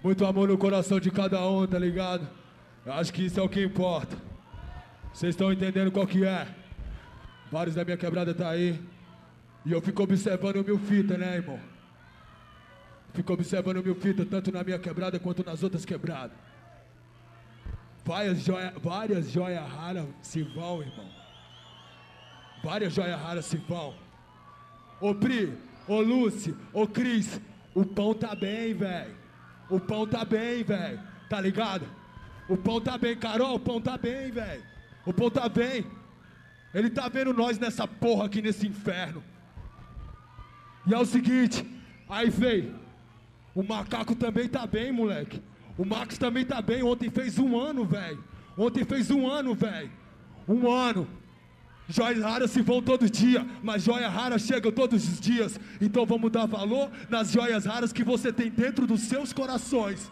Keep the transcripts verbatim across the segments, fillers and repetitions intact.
Muito amor no coração de cada um, tá ligado? Eu acho que isso é o que importa. Vocês estão entendendo qual que é? Vários da minha quebrada tá aí. E eu fico observando o meu fita, né, irmão? Fico observando o meu fita, tanto na minha quebrada quanto nas outras quebradas. Várias joias várias joia raras se vão, irmão. Várias joias raras se vão. Ô Pri, ô Lúcio, ô Cris, o pão tá bem, velho. O pão tá bem, velho. Tá ligado? O pão tá bem, Carol, o pão tá bem, velho. O pão tá bem. Ele tá vendo nós nessa porra aqui, nesse inferno. E é o seguinte, aí veio, o macaco também tá bem, moleque. O Max também tá bem, ontem fez um ano, velho. Ontem fez um ano, velho. Um ano. Joias raras se vão todo dia, mas joias raras chegam todos os dias. Então vamos dar valor nas joias raras que você tem dentro dos seus corações.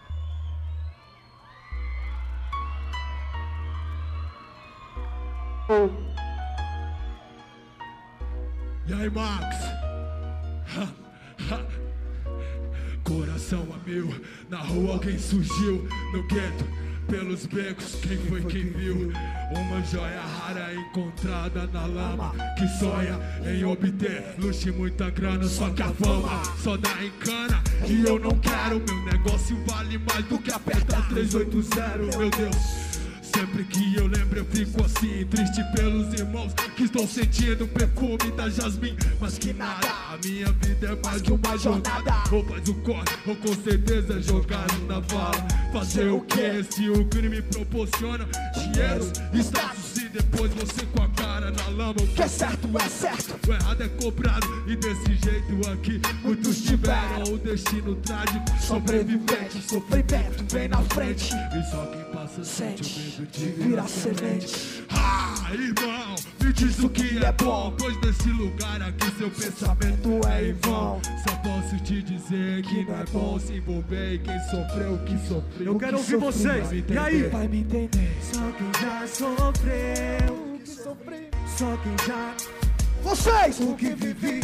E aí, Max? Ha, ha. Coração a mil, na rua alguém surgiu, no gueto, pelos becos, quem foi quem viu? Uma joia rara encontrada na lama, que sonha em obter luxo e muita grana, só que a fama só dá em cana. E eu não quero, meu negócio vale mais do que apertar trezentos e oitenta, meu Deus. Sempre que eu lembro eu fico assim, triste pelos irmãos que estão sentindo o perfume da Jasmine. Mas que nada, a minha vida é mais que uma jornada. Ou faz o corre, ou com certeza jogado na vala. Fazer o que se o crime proporciona dinheiro, status e depois você com a cara na lama. O que é certo é certo, o errado é cobrado. E desse jeito aqui muitos tiveram o destino trágico. Sobrevivente, sofrimento vem na frente. E só quem passa sente o medo de virar semente. Ah, irmão, me diz o que é bom, pois nesse lugar aqui seu pensamento é em vão. Só posso te dizer que não é bom se envolver em quem sofreu o que sofreu. Eu quero ouvir vocês, e aí? Vai me entender. Só quem já sofreu o que sofri, só quem já... Vocês! O que vivi,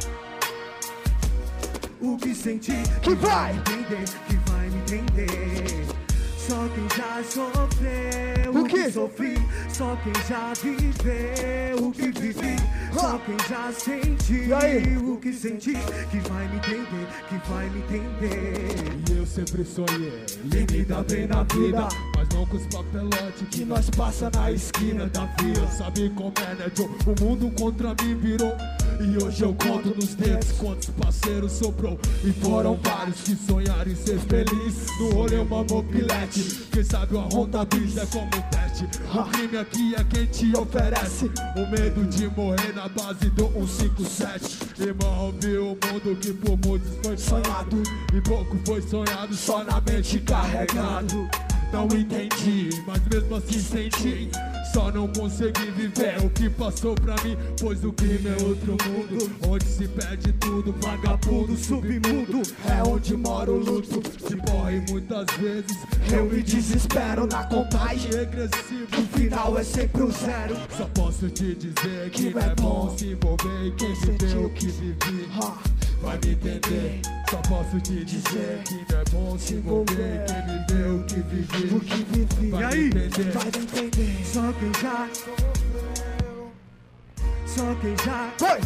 o que senti, Que vai! me entender, que vai me entender. Só quem já sofreu O o quê? que sofri, só quem já viveu o que vivi, só quem já sentiu E aí? o que senti, que vai me entender, que vai me entender. E eu sempre sonhei em me dar bem na vida, mas não com os papelotes que nós passa na esquina da vila. Sabe como é, né, Joe? O mundo contra mim virou. E hoje eu conto nos dedos quantos parceiros sobrou. E foram vários que sonharam em ser feliz. No rolê uma mobilete, quem sabe uma Honda Bis é como teste. O crime aqui é quem te oferece o medo de morrer na base do cento e cinquenta e sete. Irmão, viu o mundo que por muitos foi sonhado e pouco foi sonhado, só na mente carregado. Não entendi, mas mesmo assim senti. Só não consegui viver o que passou pra mim, pois o crime é outro mundo, onde se perde tudo, vagabundo, submundo. É onde mora o luto, de morre muitas vezes. Eu me desespero na contagem regressiva, o final é sempre o zero. Só posso te dizer que não é bom se envolver em quem viveu o que vivi. Vai me entender, só posso te dizer que não é bom se envolver em quem viveu o que vivi. O que vivi. Vai E me aí? entender. Vai me entender. Só quem já sofreu, só quem já... Foi!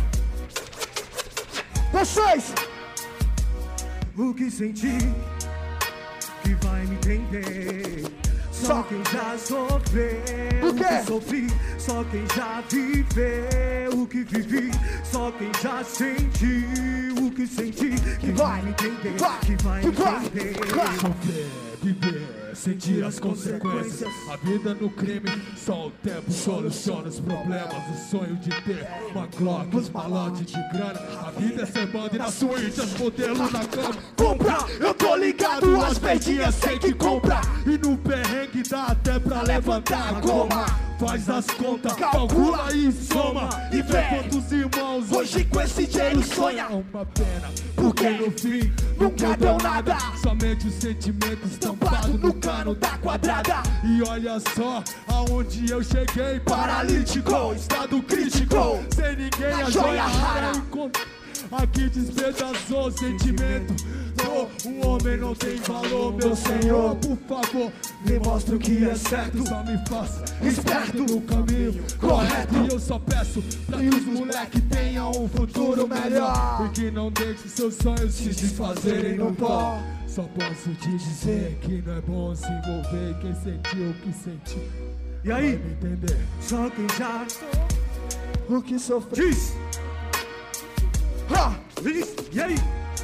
Vocês! O que senti, que vai me entender. Só Só. quem já sofreu O quê? que sofri, só quem já viveu o que vivi, só quem já sentiu o que senti, que vai me entender, vai, que vai que me vai, entender. vai. Sofrer, viver, sentir as consequências. A vida no crime, só o tempo soluciona os problemas. O sonho de ter uma Glock, os malotes de grana. A vida é ser banda e na suíte as modelos na cama. Compra! Eu tô ligado, as verdinhas sei que compra. E no perrengue dá até pra levantar a goma. Faz as contas, calcula e soma. E vê quantos irmãos Hoje com esse dinheiro sonha. É uma pena, porque no fim Nunca deu nada. Somente o sentimento estampado Tampado no no cano da quadrada. E olha só aonde eu cheguei, paralítico, estado crítico, sem ninguém, a joia rara encontrou. Aqui despedaçou o sentimento, dor. Um homem não tem valor, meu senhor. Por favor, me mostra o que é certo. Só me faça esperto no caminho correto. E eu só peço pra que os moleques tenham um futuro melhor e que não deixe seus sonhos se desfazerem no pó. Só posso te dizer que não é bom se envolver. Quem sentiu o que sentiu, e aí? vai me entender. Só quem já O que sofreu. diz. Ha! Diz. E aí?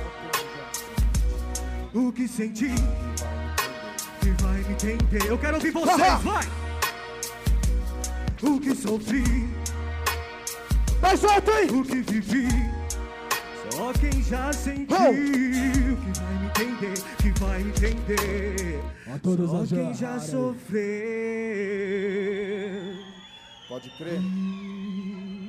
O que senti que vai me entender. Eu quero ouvir vocês, Ha! vai! O que sofri, Mais alto aí. o que vivi. Só quem já sentiu Oh! que vai me entender, que vai entender. A todos Só a quem já jarra. sofreu. Pode crer.